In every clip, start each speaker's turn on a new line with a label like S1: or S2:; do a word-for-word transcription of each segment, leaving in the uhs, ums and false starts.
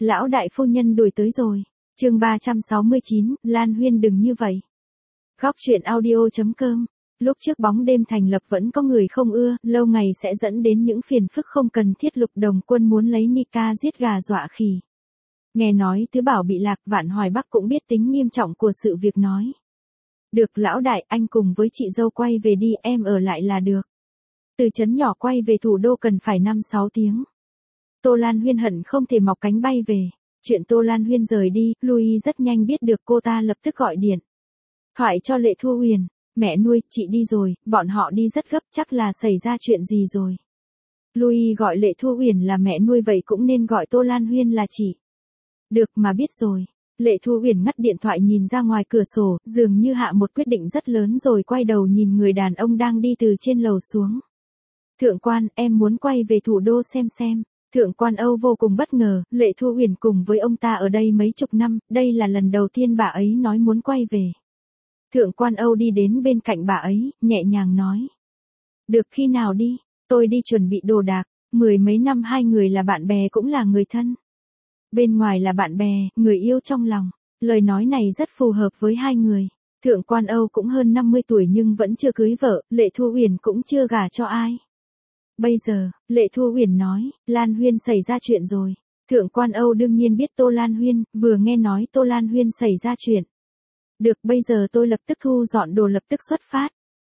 S1: Lão đại phu nhân đuổi tới rồi. Chương ba trăm sáu mươi chín, Lan Huyên đừng như vậy. Góc truyện audio.com. Lúc trước bóng đêm thành lập vẫn có người không ưa, lâu ngày sẽ dẫn đến những phiền phức không cần thiết. Lục Đồng Quân muốn lấy Nika giết gà dọa khỉ. Nghe nói Tứ Bảo bị lạc, Vạn Hoài Bắc cũng biết tính nghiêm trọng của sự việc nói. Được lão đại, anh cùng với chị dâu quay về đi, em ở lại là được. Từ trấn nhỏ quay về thủ đô cần phải năm sáu tiếng. Tô Lan Huyên hận không thể mọc cánh bay về. Chuyện Tô Lan Huyên rời đi, Louis rất nhanh biết được, cô ta lập tức gọi điện thoại cho Lệ Thu Huyền. Mẹ nuôi, chị đi rồi, bọn họ đi rất gấp, chắc là xảy ra chuyện gì rồi. Louis gọi Lệ Thu Huyền là mẹ nuôi, vậy cũng nên gọi Tô Lan Huyên là chị. Được mà, biết rồi. Lệ Thu Huyền ngắt điện thoại, nhìn ra ngoài cửa sổ, dường như hạ một quyết định rất lớn rồi, quay đầu nhìn người đàn ông đang đi từ trên lầu xuống. Thượng quan, em muốn quay về thủ đô xem xem. Thượng quan Âu vô cùng bất ngờ, Lệ Thu Huyền cùng với ông ta ở đây mấy chục năm, đây là lần đầu tiên bà ấy nói muốn quay về. Thượng quan Âu đi đến bên cạnh bà ấy, nhẹ nhàng nói. Được, khi nào đi, tôi đi chuẩn bị đồ đạc, mười mấy năm hai người là bạn bè cũng là người thân. Bên ngoài là bạn bè, người yêu trong lòng, lời nói này rất phù hợp với hai người. Thượng quan Âu cũng hơn năm mươi tuổi nhưng vẫn chưa cưới vợ, Lệ Thu Huyền cũng chưa gả cho ai. Bây giờ, Lệ Thu Huyền nói, Lan Huyên xảy ra chuyện rồi. Thượng quan Âu đương nhiên biết Tô Lan Huyên, vừa nghe nói Tô Lan Huyên xảy ra chuyện. Được, bây giờ tôi lập tức thu dọn đồ, lập tức xuất phát.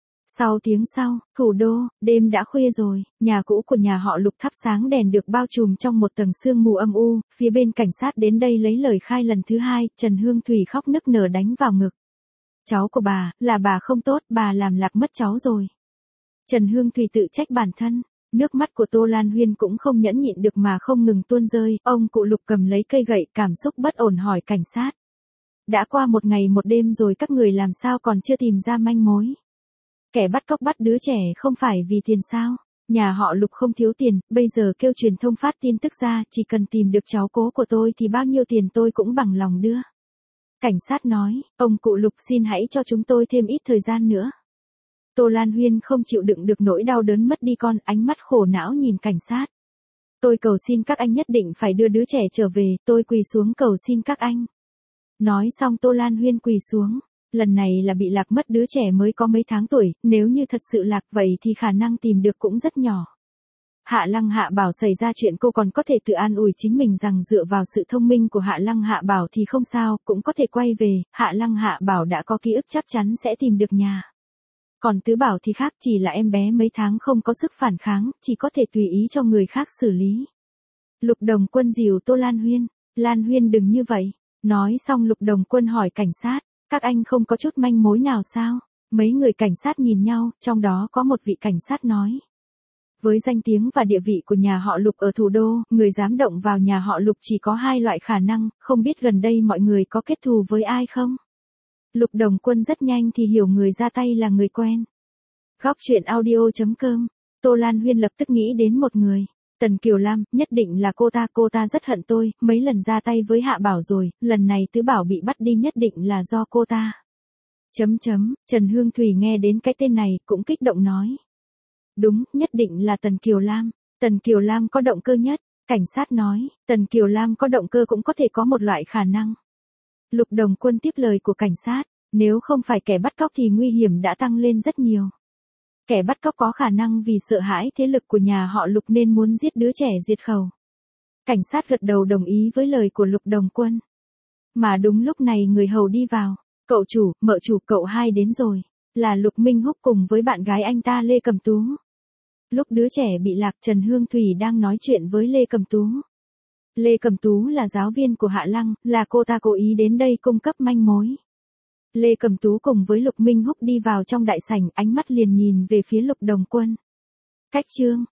S1: Sau tiếng sau, thủ đô, đêm đã khuya rồi, nhà cũ của nhà họ Lục thắp sáng đèn được bao trùm trong một tầng sương mù âm u, phía bên cảnh sát đến đây lấy lời khai lần thứ hai, Trần Hương Thủy khóc nức nở đánh vào ngực. Cháu của bà, là bà không tốt, bà làm lạc mất cháu rồi. Trần Hương Thủy tự trách bản thân, nước mắt của Tô Lan Huyên cũng không nhẫn nhịn được mà không ngừng tuôn rơi, ông cụ Lục cầm lấy cây gậy, cảm xúc bất ổn hỏi cảnh sát. Đã qua một ngày một đêm rồi, các người làm sao còn chưa tìm ra manh mối? Kẻ bắt cóc bắt đứa trẻ không phải vì tiền sao? Nhà họ Lục không thiếu tiền, bây giờ kêu truyền thông phát tin tức ra, chỉ cần tìm được cháu cố của tôi thì bao nhiêu tiền tôi cũng bằng lòng đưa. Cảnh sát nói, ông cụ Lục xin hãy cho chúng tôi thêm ít thời gian nữa. Tô Lan Huyên không chịu đựng được nỗi đau đớn mất đi con, ánh mắt khổ não nhìn cảnh sát. Tôi cầu xin các anh nhất định phải đưa đứa trẻ trở về, tôi quỳ xuống cầu xin các anh. Nói xong Tô Lan Huyên quỳ xuống. Lần này là bị lạc mất, đứa trẻ mới có mấy tháng tuổi, nếu như thật sự lạc vậy thì khả năng tìm được cũng rất nhỏ. Hạ Lăng Hạ Bảo xảy ra chuyện, cô còn có thể tự an ủi chính mình rằng dựa vào sự thông minh của Hạ Lăng Hạ Bảo thì không sao, cũng có thể quay về, Hạ Lăng Hạ Bảo đã có ký ức chắc chắn sẽ tìm được nhà. Còn Tứ Bảo thì khác, chỉ là em bé mấy tháng không có sức phản kháng, chỉ có thể tùy ý cho người khác xử lý. Lục Đồng Quân dìu Tô Lan Huyên, Lan Huyên đừng như vậy. Nói xong Lục Đồng Quân hỏi cảnh sát, các anh không có chút manh mối nào sao? Mấy người cảnh sát nhìn nhau, trong đó có một vị cảnh sát nói. Với danh tiếng và địa vị của nhà họ Lục ở thủ đô, người dám động vào nhà họ Lục chỉ có hai loại khả năng, không biết gần đây mọi người có kết thù với ai không? Lục Đồng Quân rất nhanh thì hiểu người ra tay là người quen. Góc truyện audio.com. Tô Lan Huyên lập tức nghĩ đến một người. Tần Kiều Lam, nhất định là cô ta, cô ta rất hận tôi, mấy lần ra tay với Hạ Bảo rồi, lần này Tứ Bảo bị bắt đi nhất định là do cô ta. Chấm chấm, Trần Hương Thủy nghe đến cái tên này, cũng kích động nói. Đúng, nhất định là Tần Kiều Lam, Tần Kiều Lam có động cơ nhất, cảnh sát nói, Tần Kiều Lam có động cơ cũng có thể có một loại khả năng. Lục Đồng Quân tiếp lời của cảnh sát, nếu không phải kẻ bắt cóc thì nguy hiểm đã tăng lên rất nhiều. Kẻ bắt cóc có khả năng vì sợ hãi thế lực của nhà họ Lục nên muốn giết đứa trẻ diệt khẩu. Cảnh sát gật đầu đồng ý với lời của Lục Đồng Quân. Mà đúng lúc này người hầu đi vào. Cậu chủ, mợ chủ, cậu hai đến rồi. Là Lục Minh Húc cùng với bạn gái anh ta Lê Cầm Tú. Lúc đứa trẻ bị lạc, Trần Hương Thủy đang nói chuyện với Lê Cầm Tú. Lê Cầm Tú là giáo viên của Hạ Lăng, là cô ta cố ý đến đây cung cấp manh mối. Lê Cầm Tú cùng với Lục Minh Húc đi vào trong đại sảnh, ánh mắt liền nhìn về phía Lục Đồng Quân. Cách chương,